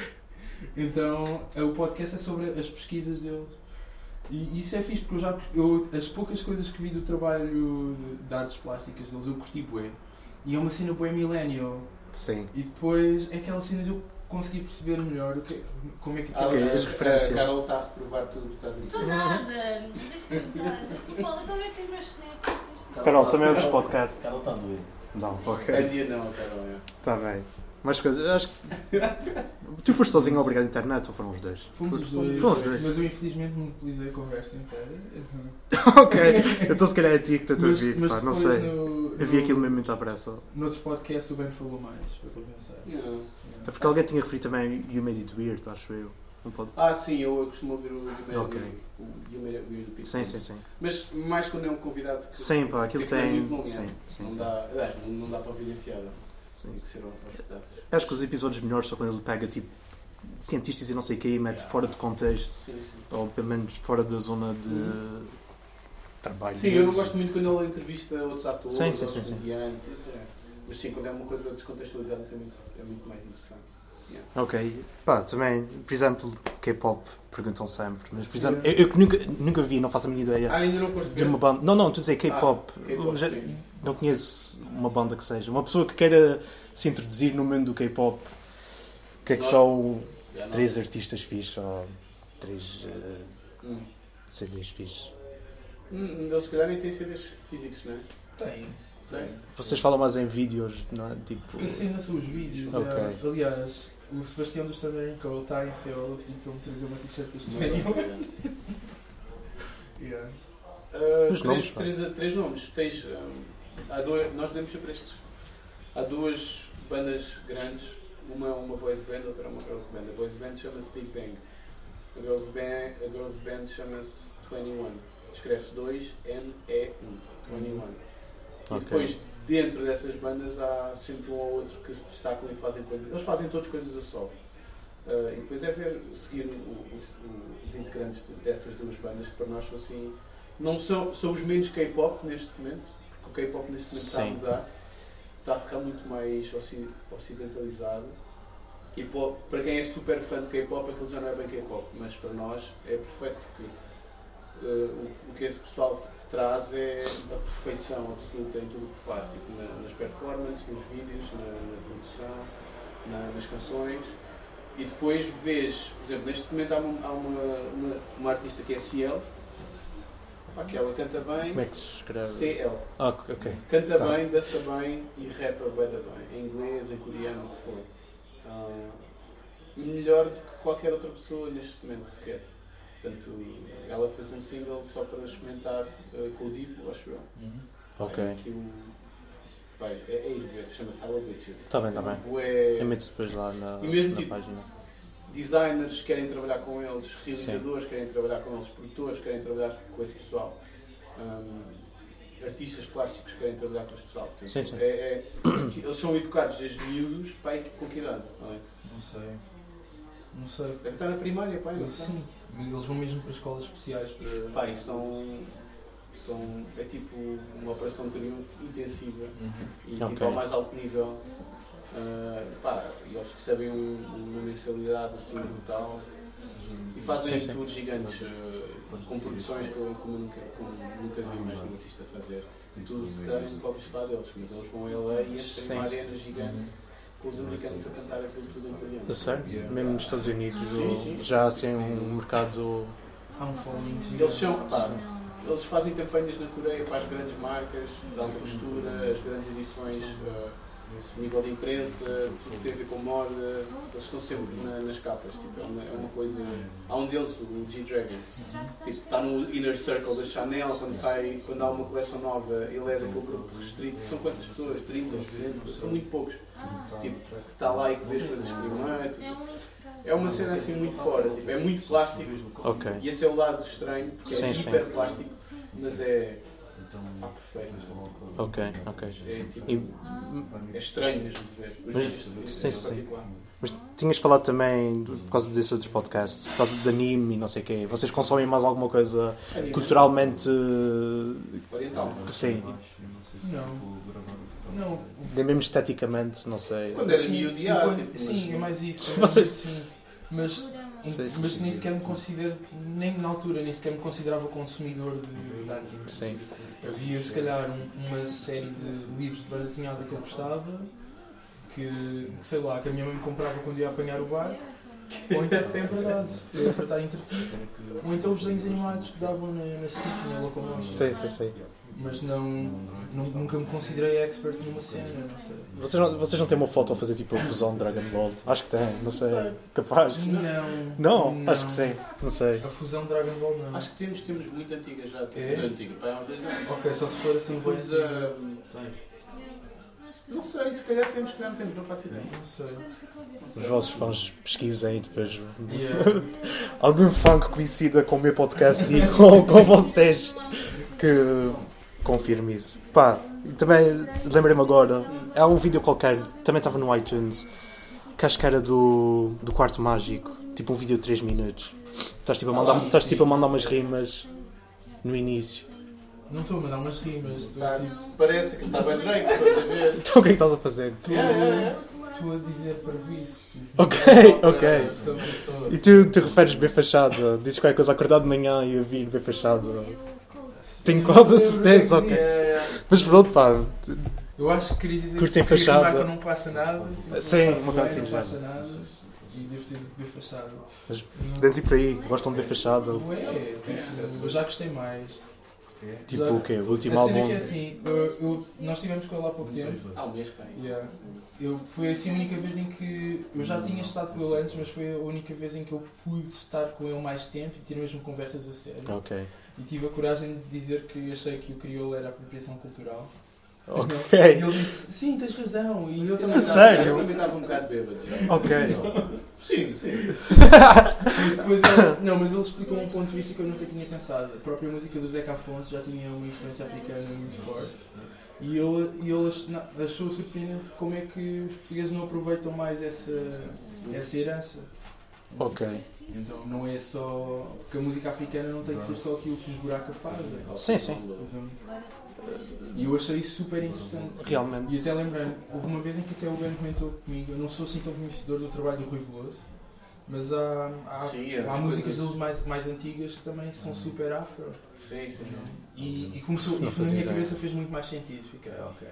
Então, o podcast é sobre as pesquisas deles. E isso é fixe, porque eu já, eu, as poucas coisas que vi do trabalho de, de artes plásticas deles, eu curti bué. E é uma cena bué millennial. Sim. E depois, é aquelas cenas eu consegui perceber melhor o que, como é que Ah, Ok, a- as referências. A Carol está a reprovar tudo o que estás a Estou dizer. nada, deixa-me entrar. Tu fala, estou a ver aqui os meus snacks. deixa-me- Carol, também outros Carol- podcasts. Carol está doido. Não, A ok. dia não, a Carol é. Está bem. Mais coisas. Acho que. Tu foste sozinho obrigado à internet ou foram os dois? Fomos os dois, Fomos os dois. mas eu infelizmente monopolizei a conversa inteira. Então, Ok. Então se calhar é a ti que te estou a mas, ouvir, mas pá, não depois sei. No, Eu vi no- aquilo mesmo muito à pressa. Noutros podcasts o Ben falou mais, para compensar. Não. É porque alguém tinha referido também You Made It Weird, acho eu. Não pode... Ah, sim, eu costumo ouvir o You Made Ok. o You Made It Weird do Pete Sim, Holmes. sim, sim. Mas mais quando é um convidado que Sim, pá, aquilo que é tem. muito longo, Sim, é. sim, não, sim. dá, aliás, não, não dá para ouvir enfiada. Sim, Tem sim. que ser aos pedaços. Acho que os episódios melhores são quando ele pega tipo cientistas e não sei o quê e mete fora de contexto. Sim, sim. Ou pelo menos fora da zona de trabalho. Sim, eu não gosto muito quando ele entrevista outros atores, Sim, sim, outros sim, sim. comediantes, isso é. Mas sim, quando é uma coisa descontextualizada também é muito mais interessante. Ok. Pá, também, por exemplo, K-pop, perguntam sempre. Mas, por exemplo, eu, eu que nunca, nunca vi, não faço a mínima ideia Ah, ainda não foste de ver? uma banda. Não, não, estou a dizer K-pop. Ah, K-pop, Eu já- sim. não conheço uma banda que seja. Uma pessoa que queira se introduzir no mundo do K-pop. O que é que Não. são Já não. três artistas fixos ou três uh, Hum. C Ds fixos? Hum, eles se calhar nem têm C Ds físicos, não é? Tem. Tem. Vocês falam mais em vídeos, não é? Tipo. Porque assim não são os vídeos. Ok. é. Aliás, o Sebastião do Standard Co está em Seul a pedir para me trazer uma t-shirt deste Não, menino. não. Yeah. Uh, Os três, nomes, pá. três, três nomes. Tens, um, há dois, nós dizemos sempre estes. Há duas bandas grandes. Uma é uma boys band, outra é uma girls band. A boys band chama-se Big Bang. A girls band, a girls band chama-se vinte e um. Escreve-se dois N E um. vinte e um. E Ok. depois, dentro dessas bandas, há sempre um ou outro que se destacam e fazem coisas. Eles fazem todas coisas a solo. Uh, e depois é ver, seguir o- o- o- os integrantes dessas duas bandas, que para nós são assim. Não são, são os menos K-pop neste momento, porque o K-pop neste momento está a Sim. mudar, está a ficar muito mais ocid- ocidentalizado. E po- para quem é super fã de K-pop, aquilo já não é bem K-pop, mas para nós é perfeito, porque uh, o, o que esse pessoal traz é a perfeição absoluta em tudo o que faz, tipo, na- nas performances, nos vídeos, na, na produção, na- nas canções. E depois vês, por exemplo, neste momento há uma, há uma, uma, uma artista que é C L, pá, que ela canta bem, Como é que se escreve? C L, Ah, ok. canta Tá. bem, dança bem e rapa bem, bem, em inglês, em coreano, o que for. Ah, melhor do que qualquer outra pessoa neste momento sequer. Portanto, ela fez um single só para experimentar uh, com o Diplo, acho eu. Uhum. Ok. Aquilo vai, é, é ir ver, chama-se Hello Bitches. Está bem, está bem. É, Eu meto depois lá na, E mesmo na tipo- página. designers querem trabalhar com eles, realizadores querem trabalhar com eles, produtores querem trabalhar com esse pessoal, um, artistas plásticos querem trabalhar com esse pessoal. Portanto, Sim, sim. É, é, eles são educados desde miúdos para aí com que idade, Alex? Não sei. Não sei. Deve estar na primária, pai, Eu, não sei. sim. Eles vão mesmo para escolas especiais para. Pai, são, são, é tipo uma operação de triunfo intensiva Uhum. e tipo Ok. ao mais alto nível. Uh, pá, e eles recebem um, uma mensalidade assim brutal e fazem Sim, sim. tours gigantes uh, com produções como, como, eu nunca, como nunca vi mais nenhum artista fazer. Tudo se calhar nunca ouviste falar deles, mas eles vão a L A e enchem Sim. uma arena gigante com os americanos a cantar aquilo tudo em Eu coreano. sei, Yeah. mesmo nos Estados Unidos, Sim, o- sim. já assim um mercado. Há um following gigante. Eles são, pá, eles fazem campanhas na Coreia para as grandes marcas de alta costura, as grandes edições uh, a nível de imprensa, tudo que tem a ver com moda, eles estão sempre na- nas capas. Tipo, é, uma, é uma coisa. Há um deles, o G-Dragon, tipo, está no inner circle da Chanel, quando, sai, quando há uma coleção nova, ele é daquele grupo restrito. São quantas pessoas? trinta, sessenta? São muito poucos. Tipo, que está lá e que vê as coisas primeiro. Tipo, é uma cena assim muito fora, tipo, é muito plástico. Ok. E esse é o lado estranho, porque é Sim, sim. hiper plástico, mas é. Ah, perfeito. Ok, ok. É, tipo, E- é estranho mesmo de ver. Os Mas- vídeos em sim, sim. particular. Mas tinhas falado também, do- por causa desses outros podcasts, por causa de anime e não sei o quê. Vocês consomem mais alguma coisa Anime culturalmente. oriental. Sim. Não. Não. Nem mesmo esteticamente, não sei. Quando era Sim, miúdo, já, enquanto- tipo, sim, mas- é mais isso. Vocês- Sim. Mas, Sim. mas nem sequer me considero, nem na altura, nem sequer me considerava consumidor de, de anime. Sim. Havia se calhar um- uma série de livros de banda desenhada que eu gostava, que, que sei lá, que a minha mãe me comprava quando ia apanhar o bar, ou então, é verdade, para estar entretido, ou então os desenhos animados que davam na, na S I C, na Locomotion. Sim, sim, sim. Mas não, não, nunca me considerei expert numa cena, não sei. Vocês não, vocês não têm uma foto a fazer tipo a fusão de Dragon Ball? Acho que tem, não sei. Capaz? Não, Não? Acho que sim, não sei. A fusão Dragon Ball não. Acho que temos, temos muito antiga já, tipo, É? muito antiga, para há uns dois anos. Ok, só se for assim, vou Depois, ah, não sei, se calhar temos, se calhar não temos, não faço ideia. Não sei. Os vossos fãs pesquisem e depois. Yeah. Algum fã que coincida com o meu podcast e com, com vocês que confirme isso. Pá, e também lembrei-me agora, há um vídeo qualquer, também estava no iTunes, que acho que era do, do Quarto Mágico, tipo um vídeo de três minutos. Estás tipo a mandar, Sim, estás, sim. tipo, a mandar umas rimas no início. Não estou a mandar umas rimas, estou a, Tá, dizer- parece que está bem Drake, se estás a ver. Então o que é que estás a fazer? estou Yeah, yeah, yeah. estou a dizer para isso. Ok, ok. São pessoas. E tu te referes bem fachada? Dizes qualquer coisa acordado de manhã e eu vir bem fachada? Tenho quase a certeza, ok. Yeah, yeah. Mas pronto, pá. Eu acho que queria dizer Curtem que queria rimar fachada. que não passa nada. Tipo, Sim, não passa uma bem, coisa assim não já. passa nada. E devo ter de ver fachada. Mas Não- podemos ir por aí. Gostam de bem fachada? Ué, tipo, eu já gostei mais. Tipo o quê? O último A cena álbum? que é assim, eu, eu- nós estivemos com ele há pouco tempo. Há um mês, pai. Yeah. Eu, foi assim a única vez em que eu já tinha estado com ele antes, mas foi a única vez em que eu pude estar com ele mais tempo e ter mesmo conversas a sério. Ok. E tive a coragem de dizer que achei que o crioulo era apropriação cultural. E Ok. ele disse, sim, tens razão. E eu também A sério? Eu também estava um bocado bêbado. já. Ok. Sim, sim. Mas depois ele, não, mas ele explicou um ponto de vista que eu nunca tinha pensado. A própria música do Zeca Afonso já tinha uma influência africana muito forte. E ele, e ele ach- não, achou surpreendente como é que os portugueses não aproveitam mais essa, essa herança. Ok. Então não é só. Porque a música africana não tem que ser só aquilo que os buracos fazem. Sim, sim. Então, e eu achei isso super interessante. Realmente. E até lembrei-me, houve uma vez em que até o Ben comentou comigo, eu não sou assim tão conhecedor do trabalho do Rui Veloso, mas há, há, Sim, é, há as músicas coisas- dele mais, mais antigas que também são super afro. Sim, sim. E, e começou, Não e na fazia minha ideia. cabeça fez muito mais sentido. Fiquei, ok.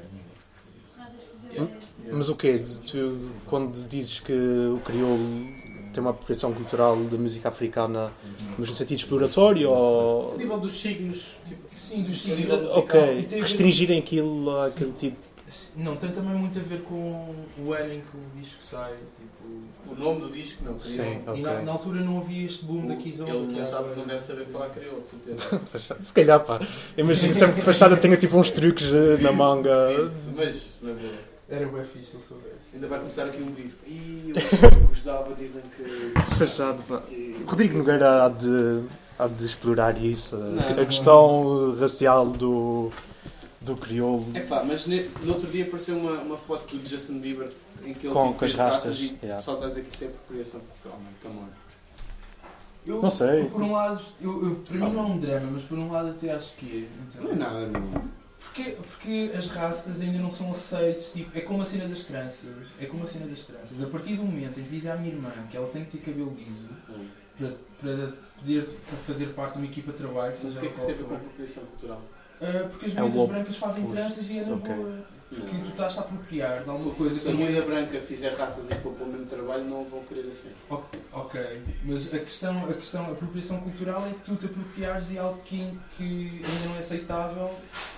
Yeah. Mas o quê? Tu, quando dizes que o crioulo tem uma apropriação cultural da música africana, mas no sentido exploratório ou... A nível dos signos, tipo, Sim, dos Sim, signos. musical. Ok. E tem a ver- Restringirem aquilo àquele tipo Não, tem também muito a ver com o ano em que o disco sai. Tipo... O nome do disco não, Sim, crioulo. E ok. na, na altura não havia este boom da Ele Kizomba. não, que sabe, era- não deve saber falar crioulo, de certeza. Fachada. Se calhar, pá. Imagino sempre que Fachada tenha tipo uns truques eh, na manga. Mas, na boa. Era bem fixe se eu soubesse. Ainda vai começar aqui um bife. E os Dava dizem que. Fachada, pá. que- Rodrigo Nogueira há de, há de explorar isso. Não, a não. questão racial do, do crioulo. É pá, mas ne, no outro dia apareceu uma, uma foto do Justin Bieber em que ele Com- tipo, com as fez raças rastas, e o yeah. pessoal está a dizer que isso é apropriação cultural, mano. Come on. Eu, Não sei. eu, por um lado, eu, eu, para mim não é um drama, mas por um lado até acho que é. Não é Então, nada, não. Porquê? Porque as raças ainda não são aceites, tipo, é como a cena das tranças. É como a cena das tranças. A partir do momento em que dizem à minha irmã que ela tem que ter cabelo liso para, para poder para fazer parte de uma equipa de trabalho, Mas seja o que é que qual isso tem a ver com for. apropriação cultural? Ah, porque as É o miúdas op- brancas fazem os- tranças e é na ok. boa. Porque tu estás a apropriar de alguma Se- coisa se que a não é. miúda branca fizer raças e for para o mesmo trabalho, não vão querer assim. Ok, mas a questão, a questão, a apropriação cultural é que tu te apropriares de algo que, que ainda não é aceitável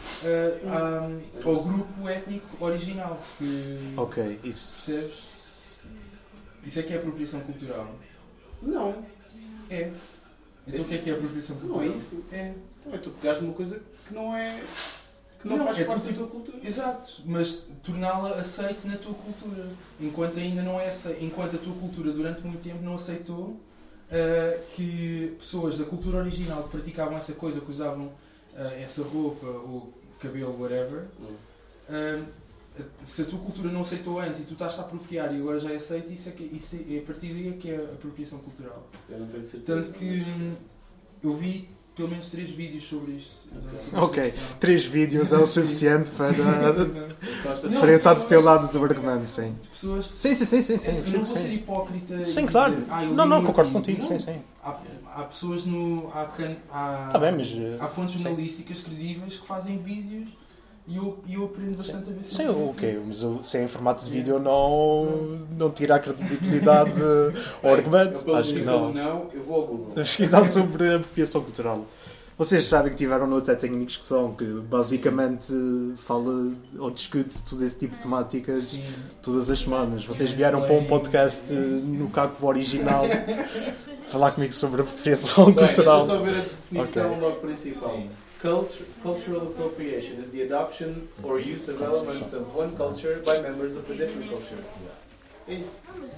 ah, ah, ao grupo étnico original. Porque Ok, isso. Percebes? Isso é que é apropriação cultural. Não, É. Então o que é que é apropriação não cultural? é isso. É. Então é tu pegares numa coisa que não é. que não, Não, faz é parte tu, da tipo, tua cultura. Exato, mas torná-la aceite na tua cultura. Enquanto ainda não é ace- enquanto a tua cultura durante muito tempo não aceitou ah, que pessoas da cultura original que praticavam essa coisa, que usavam ah, essa roupa ou cabelo, whatever, Hum. ah, se a tua cultura não aceitou antes e tu estás a apropriar e agora já é aceito, isso é, que, isso é a partir daí é que é a apropriação cultural. Eu não tenho certeza. Tanto que hum, eu vi pelo menos três vídeos sobre isto. Sobre Ok, essa questão. três vídeos é o suficiente para, Gosta de- Não, para eu estar do pessoas- teu lado do argumento, sim. Pessoas. Sim, sim, sim, sim, sim, eu não sim, vou ser sim. hipócrita. Sim, e claro. dizer, "Ah, eu Não, li não, um concordo artigo." contigo, Não. sim, sim. Há, há pessoas no. Há, can- há, Está bem, mas. eh, há fontes sim. jornalísticas credíveis que fazem vídeos e eu, e eu aprendo bastante a ver Sim, sobre ok, mas o- se é em formato de vídeo não, não tira a credibilidade ao Eu, argumento. pelo Acho que pelo não. não, eu vou ao Google. Pesquisar sobre a apropriação cultural. Vocês sabem que tiveram no Até Tenho Amigos que são, que basicamente fala ou discute todo esse tipo de temáticas Sim. todas as semanas. Vocês vieram para um podcast eh, no Caco original falar comigo sobre a apropriação Bem, deixa cultural. só ver a definição Ok. logo principal. Culture, cultural appropriation is the adoption or use of elements of one culture by members of a different culture. É isso.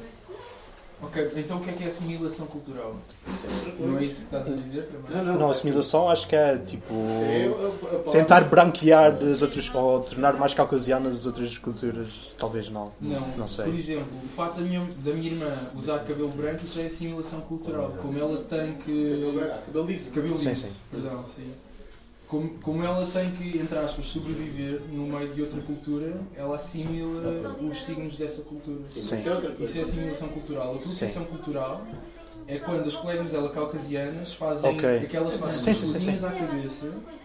Ok, então o que é que é assimilação cultural? Isso é outra Não é coisa. isso que estás a dizer também? Não, não. Não, assimilação acho que é tipo. Isso é a- a palavra- Tentar branquear as outras, ou tornar mais caucasianas as outras culturas, talvez não. Não. Não sei. Por exemplo, o facto da minha, da minha irmã usar cabelo branco, isso é assimilação cultural. Como ela tem que. Cabelo branco. Ah, cabelo liso. Cabelo Sim, liso, sim. perdão, sim. Como, como ela tem que, entre aspas, sobreviver no meio de outra cultura, ela assimila os signos dessa cultura. Sim, Sim. isso é outra Isso coisa. é assimilação cultural. A apropriação cultural é quando as colegas dela caucasianas fazem Ok. aquelas Sim, sim, sim, coisinhas sim. à cabeça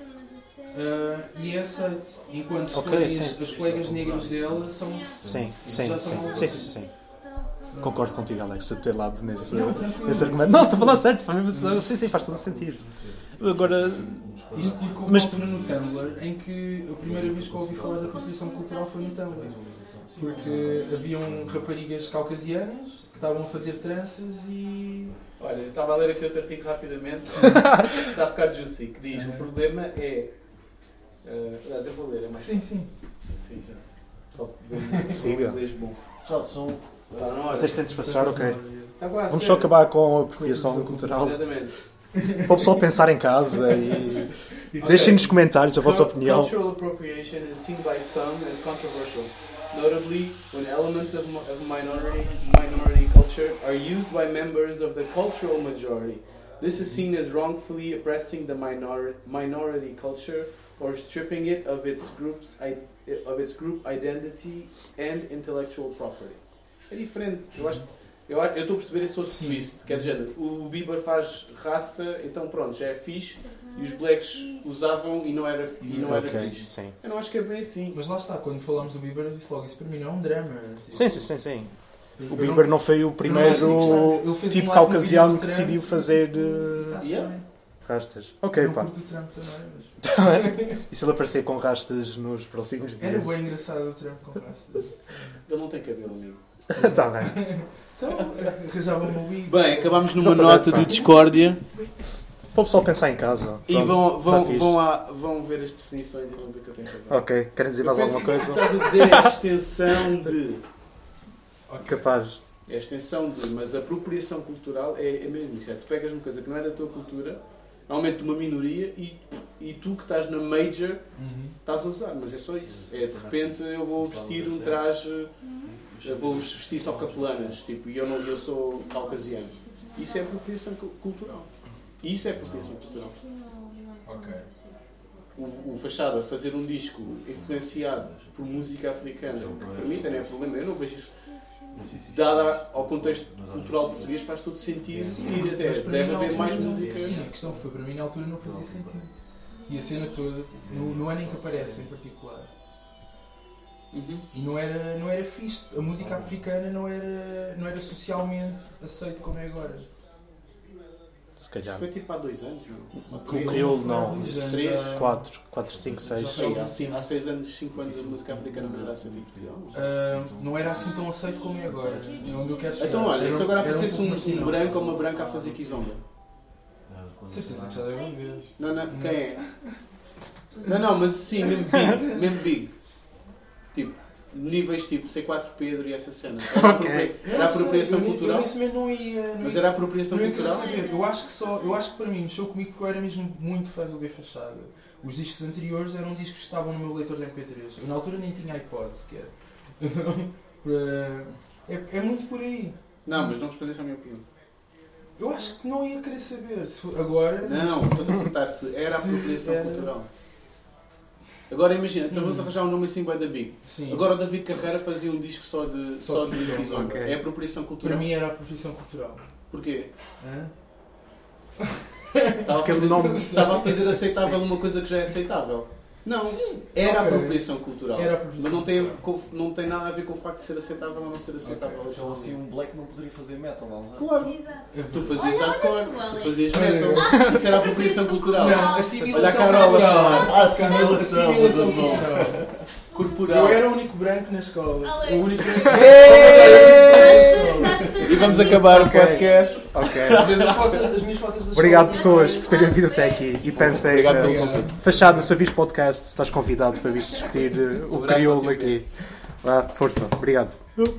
ah, e é aceito. Enquanto as, Ok, colegas, sim. as colegas negras dela são. Sim, sim, Já sim. são- Sim, sim, sim, sim. Concordo contigo, Alex, de ter lado nesse, Não, tranquilo. nesse argumento. Não, estou a falar certo, para mim, sim, sim, faz todo sentido. Agora, Isto porque houve Mas- uma altura no Tumblr em que a primeira vez que eu ouvi falar da apropriação cultural foi no Tumblr. Porque haviam raparigas caucasianas que estavam a fazer tranças e. Olha, eu estava a ler aqui outro artigo rapidamente. Está a ficar juicy. Que diz: o problema é. Uh, aliás, eu vou ler, é mais Sim, sim. Sim, já. Só ver um Siga. inglês bom. Pessoal, são. Está na hora. vocês têm de despachar, ok. Está quase. Vamos só acabar com a apropriação cultural. Exatamente. Para o pessoal pensar em casa e deixem nos comentários a vossa opinião. Cultural appropriation is seen by some as controversial, notably when elements of, mo- of minority, minority culture are used by members of the cultural majority. This is seen as wrongfully oppressing the minor, minority culture or stripping it of its group's i- of its group identity and intellectual property. É diferente. Eu acho Eu eu estou a perceber esse outro Sim. twist, que é de género, o Bieber faz rasta, então pronto, já é fixe, e os blacks usavam e não era, e não era Ok, fixe. sim. Eu não acho que é bem assim. Mas lá está, quando falamos do Bieber, eu disse logo, isso para mim não é um drama. Tipo, Sim, sim, sim, sim. eu O Bieber não foi o primeiro Ele fez um tipo live no caucasiano vídeo que do decidiu Trump. fazer. Tá-se eh, Yeah. bem. Rastas. Ok, Eu pá. curto o Trump também, mas... E se ele aparecer com rastas nos próximos dias? Era bem engraçado o Trump com rastas. Ele não tem cabelo, amigo. Tá bem. Então, arranjava-me o wig. Bem, acabámos numa Exatamente, nota pá. de discórdia. Para o pessoal pensar em casa. E Pronto, vão, tá vão, fixe. vão, à- vão ver as definições e vão ver que eu tenho razão. Ok, querem dizer mais Eu penso alguma que o coisa? que estás a dizer é a extensão de. Capaz. É a extensão de. Mas a apropriação cultural é, é mesmo isso. É, tu pegas uma coisa que não é da tua cultura, normalmente de uma minoria, e, e tu que estás na major Uhum. estás a usar. Mas é só isso. É de repente eu vou vestir um traje. Eu vou vestir só capelanas. Tipo, e eu, não, eu sou caucasiano. Isso é apropriação cu- cultural. Isso é apropriação cultural. Ok. O, o Fachada fazer um disco influenciado por música africana, para mim também é problema, eu não vejo isso. Dada ao contexto cultural português, faz todo sentido e até Mas para deve mim, na haver mais altura, música. Sim, a questão foi, para mim na altura não fazia sentido. E a cena toda, no, no ano em que aparece em particular, Uhum. e não era, não era fixe. A música africana não era, não era socialmente aceita como é agora. Se Isso calhar. foi tipo há dois anos, não? O crioulo não. Três, quatro, quatro, cinco, seis. Ei, há, cinco, há seis anos, cinco anos a música africana não era aceita em Portugal. Ah, não era assim tão aceito como é agora. É onde eu quero chegar. Então olha, Era se um- agora era aparecesse um, pouco um marginal. branco ou uma branca a fazer kizomba. Certeza que já devem ver. Não, não, quem é? Não, não, mas sim, mesmo big, mesmo big. Tipo, níveis tipo C quatro Pedro e essa cena. Era, Ok. apropria- era apropriação Eu- eu- cultural? Eu nesse momento não ia. Não Mas ia- era apropriação não ia querer cultural? saber. Eu acho que só. Eu acho que para mim mexeu comigo porque eu era mesmo muito fã do B Fachada. Os discos anteriores eram discos que estavam no meu leitor de M P três. Eu na altura nem tinha iPod sequer. é, é muito por aí. Não, mas não respondeste à minha opinião. Eu acho que não ia querer saber. Se for agora. Não, estou-te a perguntar se era Se apropriação era- cultural. Agora imagina, então vamos arranjar um nome assim bem da Big. Sim. Agora o David Carreira fazia um disco só de, Só só de de kizomba. kizomba. Ok. É apropriação Para cultural. mim era a profissão cultural. Porquê? Hã? Estava a Aquele fazer, nome- estava a fazer aceitável uma coisa que já é aceitável. Não, era Ok. apropriação cultural. Era apropriação Mas não tem, cultural. com- não tem nada a ver com o facto de ser aceitável ou não ser aceitável. Então assim um black não poderia fazer metal há uns anos. Claro. Exato. Tu fazias Olha, olha hardcore, tu, tu Alex. fazias Olha. metal. Isso era apropriação cultural. Não, assimilação Olha a Carola. cultural. Ah, assimilação. Assimilação Bom. cultural. Corporal. Eu era o único branco na escola. Alex. O único branco. Estás-te- E vamos acabar o Ok. podcast. Ok. Vês as, fotos, as minhas fotos da Obrigado, escola? pessoas, por terem vindo até aqui. E pensei, Obrigado eh, pelo convite. Fachada, se ouvires podcast, estás convidado para vir discutir eh, o Um abraço ao crioulo tio aqui. Vá, força. Obrigado.